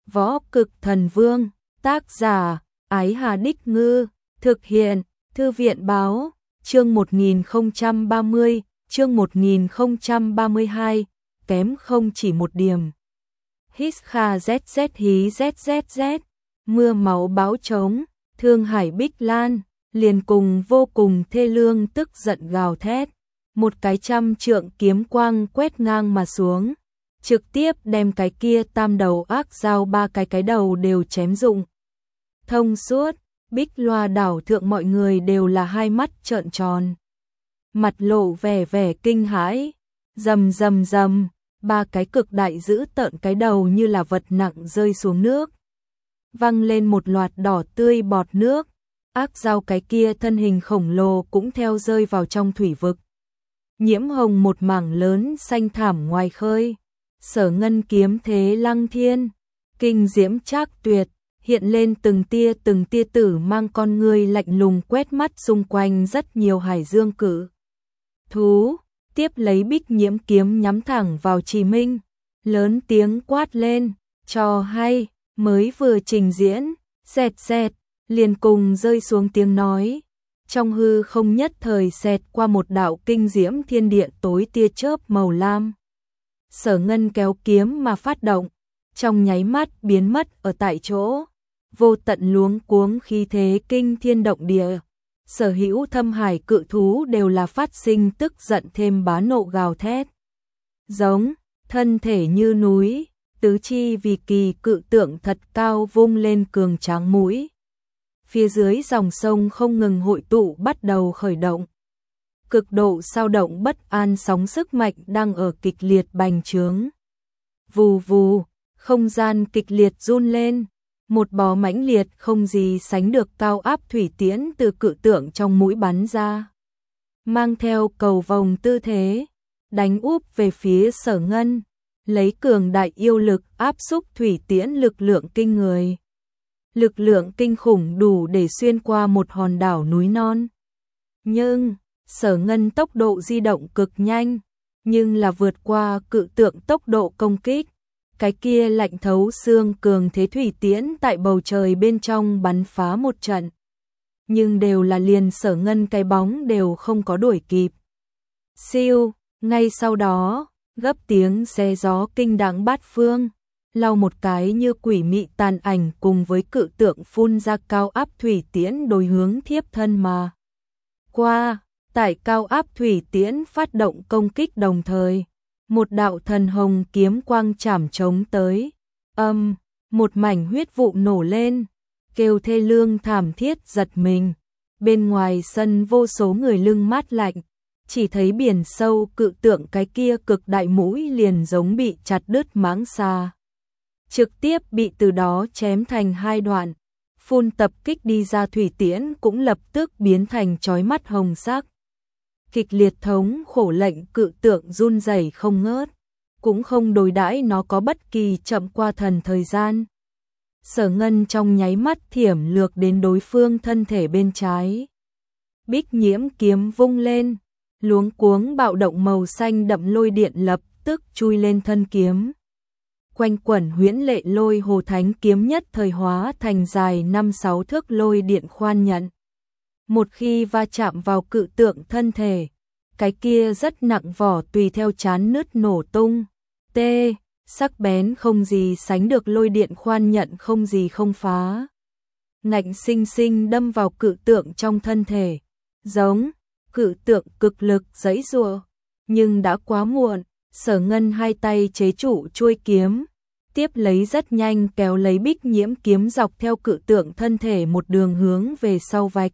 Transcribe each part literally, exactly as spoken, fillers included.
Võ Cực Thần Vương, tác giả, Ái Hà Đích Ngư, thực hiện, Thư viện Báo, chương một nghìn không trăm ba mươi, chương một nghìn không trăm ba mươi hai, kém không chỉ một điểm. Hít kha zz hí zzz, mưa máu báo trống, Thương Hải Bích Lan, liền cùng vô cùng thê lương tức giận gào thét. Một cái trăm trượng kiếm quang quét ngang mà xuống, trực tiếp đem cái kia tam đầu ác dao ba cái cái đầu đều chém rụng. Thông suốt, Bích Loa đảo thượng mọi người đều là hai mắt trợn tròn. Mặt lộ vẻ vẻ kinh hãi, rầm rầm rầm, ba cái cực đại dữ tợn cái đầu như là vật nặng rơi xuống nước. Văng lên một loạt đỏ tươi bọt nước, ác dao cái kia thân hình khổng lồ cũng theo rơi vào trong thủy vực. Nhiễm hồng một mảng lớn xanh thảm ngoài khơi, Sở Ngân kiếm thế lăng thiên, kinh diễm trác tuyệt, hiện lên từng tia từng tia tử mang con ngươi lạnh lùng quét mắt xung quanh rất nhiều hải dương cử. Thú, tiếp lấy Bích Nhiễm kiếm nhắm thẳng vào Trì Minh, lớn tiếng quát lên, cho hay, mới vừa trình diễn, xẹt xẹt, liền cùng rơi xuống tiếng nói. Trong hư không nhất thời xẹt qua một đạo kinh diễm thiên địa tối tia chớp màu lam. Sở Ngân kéo kiếm mà phát động, trong nháy mắt biến mất ở tại chỗ, vô tận luống cuống khí thế kinh thiên động địa. Sở hữu thâm hải cự thú đều là phát sinh tức giận thêm bá nộ gào thét. Giống, thân thể như núi, tứ chi vì kỳ cự tượng thật cao vung lên cường tráng mũi. Phía dưới dòng sông không ngừng hội tụ bắt đầu khởi động. Cực độ sao động bất an sóng sức mạnh đang ở kịch liệt bành trướng. Vù vù, không gian kịch liệt run lên, một bó mãnh liệt không gì sánh được cao áp thủy tiễn từ cự tượng trong mũi bắn ra. Mang theo cầu vồng tư thế, đánh úp về phía Sở Ngân, lấy cường đại yêu lực áp xúc thủy tiễn lực lượng kinh người. Lực lượng kinh khủng đủ để xuyên qua một hòn đảo núi non. Nhưng, Sở Ngân tốc độ di động cực nhanh, nhưng là vượt qua cự tượng tốc độ công kích. Cái kia lạnh thấu xương cường thế thủy tiễn tại bầu trời bên trong bắn phá một trận. Nhưng đều là liền Sở Ngân cái bóng đều không có đuổi kịp. Siêu, ngay sau đó, gấp tiếng xe gió kinh đáng bát phương. Lau một cái như quỷ mị tàn ảnh cùng với cự tượng phun ra cao áp thủy tiễn đối hướng thiếp thân mà. Qua, tại cao áp thủy tiễn phát động công kích đồng thời, một đạo thần hồng kiếm quang chảm chống tới. Âm, một mảnh huyết vụ nổ lên, kêu thê lương thảm thiết giật mình. Bên ngoài sân vô số người lưng mát lạnh, chỉ thấy biển sâu cự tượng cái kia cực đại mũi liền giống bị chặt đứt mãng xà. Trực tiếp bị từ đó chém thành hai đoạn, phun tập kích đi ra thủy tiễn cũng lập tức biến thành chói mắt hồng sắc. Kịch liệt thống khổ lệnh cự tượng run rẩy không ngớt, cũng không đối đãi nó có bất kỳ chậm qua thần thời gian. Sở Ngân trong nháy mắt thiểm lược đến đối phương thân thể bên trái. Bích Nhiễm kiếm vung lên, luống cuống bạo động màu xanh đậm lôi điện lập tức chui lên thân kiếm. Quanh quẩn huyễn lệ lôi hồ thánh kiếm nhất thời hóa thành dài năm sáu thước lôi điện khoan nhận. Một khi va chạm vào cự tượng thân thể, cái kia rất nặng vỏ tùy theo chán nứt nổ tung. T, sắc bén không gì sánh được lôi điện khoan nhận không gì không phá. Ngạnh sinh sinh đâm vào cự tượng trong thân thể. Giống, cự tượng cực lực giãy giụa, nhưng đã quá muộn. Sở Ngân hai tay chế trụ chuôi kiếm, tiếp lấy rất nhanh kéo lấy Bích Nhiễm kiếm dọc theo cự tượng thân thể một đường hướng về sau vạch.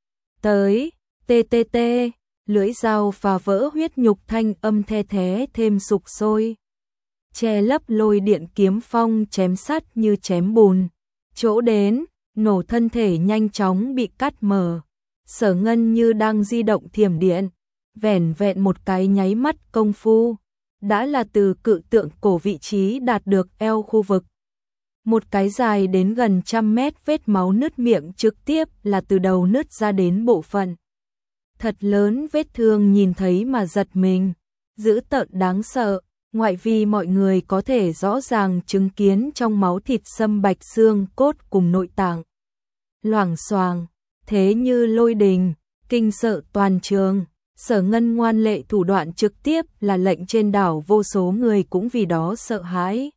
Tới, tê tê tê, lưỡi dao phá vỡ huyết nhục thanh âm the thế thêm sục sôi. Che lấp lôi điện kiếm phong chém sắt như chém bùn. Chỗ đến, nổ thân thể nhanh chóng bị cắt mở. Sở Ngân như đang di động thiểm điện, vẻn vẹn một cái nháy mắt công phu, đã là từ cự tượng cổ vị trí đạt được eo khu vực. Một cái dài đến gần trăm mét vết máu nứt miệng trực tiếp là từ đầu nứt ra đến bộ phận. Thật lớn vết thương nhìn thấy mà giật mình, dữ tợn đáng sợ, Ngoại vi mọi người có thể rõ ràng chứng kiến trong máu thịt xâm bạch xương cốt cùng nội tạng. Loảng xoảng, thế như lôi đình, kinh sợ toàn trường. Sở Ngân ngoan lệ thủ đoạn trực tiếp là lệnh trên đảo, vô số người cũng vì đó sợ hãi.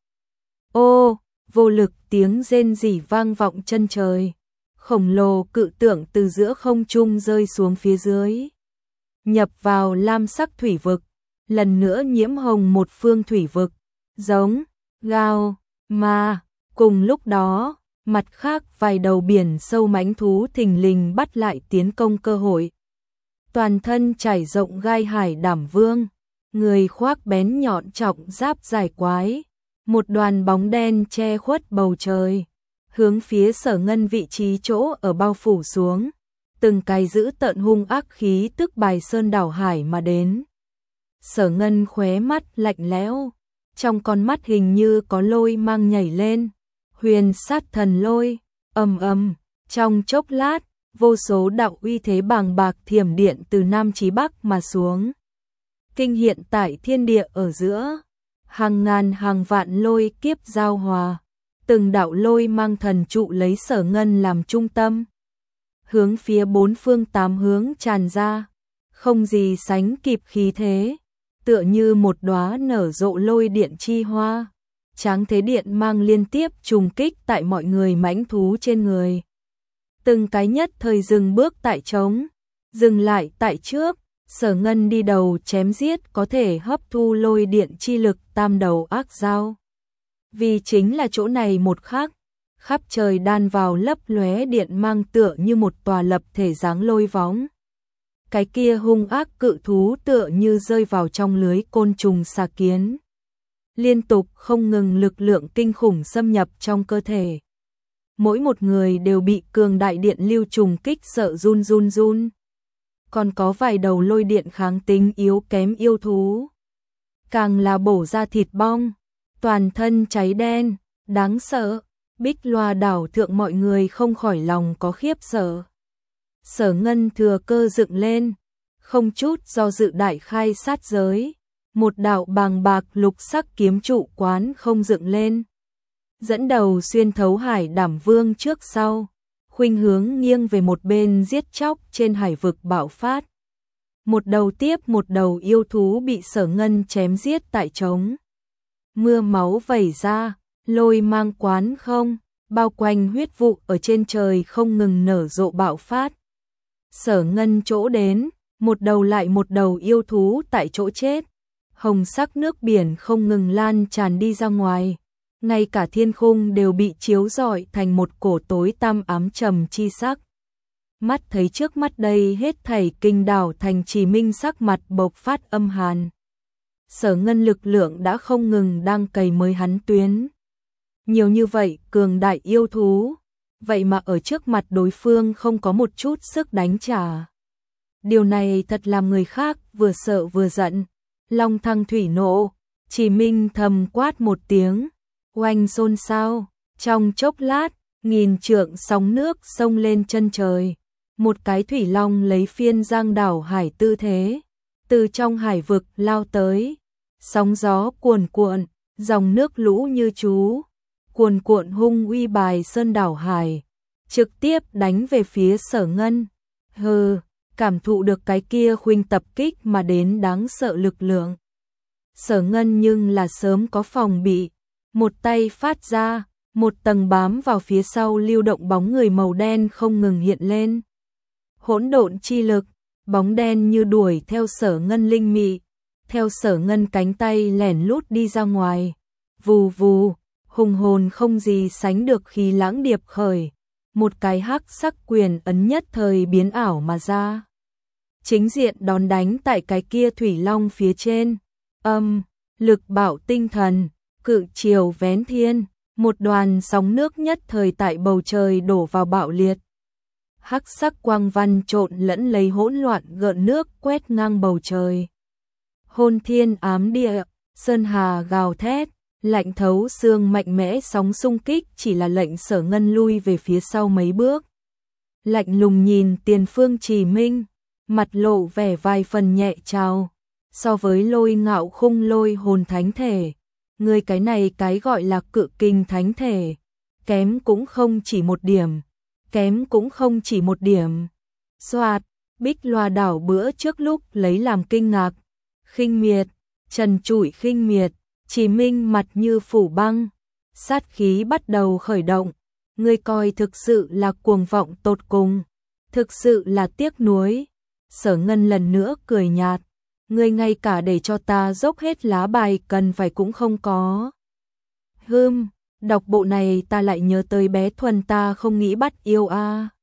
Ô, vô lực tiếng rên rỉ vang vọng chân trời. Khổng lồ cự tượng từ giữa không trung rơi xuống phía dưới, nhập vào lam sắc thủy vực, lần nữa nhiễm hồng một phương thủy vực, giống, gào, mà, cùng lúc đó, mặt khác vài đầu biển sâu mãnh thú thình lình bắt lại tiến công cơ hội. Toàn thân trải rộng gai hải đảm vương, người khoác bén nhọn trọng giáp dài quái, một đoàn bóng đen che khuất bầu trời, hướng phía Sở Ngân vị trí chỗ ở bao phủ xuống, từng cái giữ tợn hung ác khí tức bài sơn đảo hải mà đến. Sở Ngân khóe mắt lạnh lẽo, trong con mắt hình như có lôi mang nhảy lên, huyền sát thần lôi, ầm ầm, trong chốc lát, vô số đạo uy thế bàng bạc thiểm điện từ nam chí bắc mà xuống, kinh hiện tại thiên địa ở giữa, hàng ngàn hàng vạn lôi kiếp giao hòa, từng đạo lôi mang thần trụ lấy Sở Ngân làm trung tâm, hướng phía bốn phương tám hướng tràn ra, không gì sánh kịp khí thế, tựa như một đóa nở rộ lôi điện chi hoa, tráng thế điện mang liên tiếp trùng kích tại mọi người mãnh thú trên người. Từng cái nhất thời dừng bước tại trống, dừng lại tại trước, Sở Ngân đi đầu chém giết có thể hấp thu lôi điện chi lực tam đầu ác dao. Vì chính là chỗ này một khắc, khắp trời đan vào lấp lóe điện mang tựa như một tòa lập thể dáng lôi võng. Cái kia hung ác cự thú tựa như rơi vào trong lưới côn trùng xà kiến. Liên tục không ngừng lực lượng kinh khủng xâm nhập trong cơ thể. Mỗi một người đều bị cường đại điện lưu trùng kích sợ run run run. Còn có vài đầu lôi điện kháng tính yếu kém yêu thú. Càng là bổ ra thịt bong, toàn thân cháy đen, đáng sợ. Bích Loa đảo thượng mọi người không khỏi lòng có khiếp sợ. Sở Ngân thừa cơ dựng lên, không chút do dự đại khai sát giới, một đạo bàng bạc lục sắc kiếm trụ quán không dựng lên, dẫn đầu xuyên thấu hải đảm vương trước sau, khuynh hướng nghiêng về một bên giết chóc trên hải vực bạo phát. Một đầu tiếp một đầu yêu thú bị Sở Ngân chém giết tại trống. Mưa máu vẩy ra, lôi mang quán không, bao quanh huyết vụ ở trên trời không ngừng nở rộ bạo phát. Sở Ngân chỗ đến, một đầu lại một đầu yêu thú tại chỗ chết. Hồng sắc nước biển không ngừng lan tràn đi ra ngoài. Ngay cả thiên khung đều bị chiếu rọi thành một cổ tối tăm ám trầm chi sắc. Mắt thấy trước mắt đây hết thảy kinh đảo thành trì minh sắc mặt bộc phát âm hàn. Sở Ngân lực lượng đã không ngừng đang cày mới hắn tuyến. Nhiều như vậy cường đại yêu thú, vậy mà ở trước mặt đối phương không có một chút sức đánh trả. Điều này thật làm người khác vừa sợ vừa giận. Long thăng thủy nộ, chỉ minh thầm quát một tiếng, oanh xôn xao, trong chốc lát, nghìn trượng sóng nước sông lên chân trời. Một cái thủy long lấy phiên giang đảo hải tư thế, từ trong hải vực lao tới, sóng gió cuồn cuộn, dòng nước lũ như chú, cuồn cuộn hung uy bài sơn đảo hải, trực tiếp đánh về phía Sở Ngân. Hừ, cảm thụ được cái kia khuynh tập kích mà đến đáng sợ lực lượng. Sở Ngân nhưng là sớm có phòng bị, một tay phát ra, một tầng bám vào phía sau lưu động bóng người màu đen không ngừng hiện lên. Hỗn độn chi lực, bóng đen như đuổi theo Sở Ngân linh mị, theo Sở Ngân cánh tay lẻn lút đi ra ngoài. Vù vù, hùng hồn không gì sánh được khi lãng điệp khởi, một cái hắc sắc quyền ấn nhất thời biến ảo mà ra. Chính diện đón đánh tại cái kia thủy long phía trên. Âm, lực bạo tinh thần, cự chiều vén thiên, một đoàn sóng nước nhất thời tại bầu trời đổ vào bạo liệt. Hắc sắc quang văn trộn lẫn lấy hỗn loạn gợn nước quét ngang bầu trời. Hôn thiên ám địa, sơn hà gào thét, lạnh thấu xương mạnh mẽ sóng xung kích chỉ là lệnh Sở Ngân lui về phía sau mấy bước. Lạnh lùng nhìn tiền phương Trì Minh, mặt lộ vẻ vài phần nhẹ trào. so với Lôi Ngạo Khung lôi hồn thánh thể, người cái này cái gọi là cự kình thánh thể, kém cũng không chỉ một điểm, kém cũng không chỉ một điểm. Soạt, Bích Loa đảo bữa trước lúc lấy làm kinh ngạc, khinh miệt, trần trụi khinh miệt, Chí Minh mặt như phủ băng, sát khí bắt đầu khởi động, ngươi coi thực sự là cuồng vọng tột cùng, thực sự là tiếc nuối. Sở Ngân lần nữa cười nhạt, ngươi ngay cả để cho ta dốc hết lá bài cần phải cũng không có. Hừm, đọc bộ này ta lại nhớ tới bé Thuần ta không nghĩ bắt yêu a. À.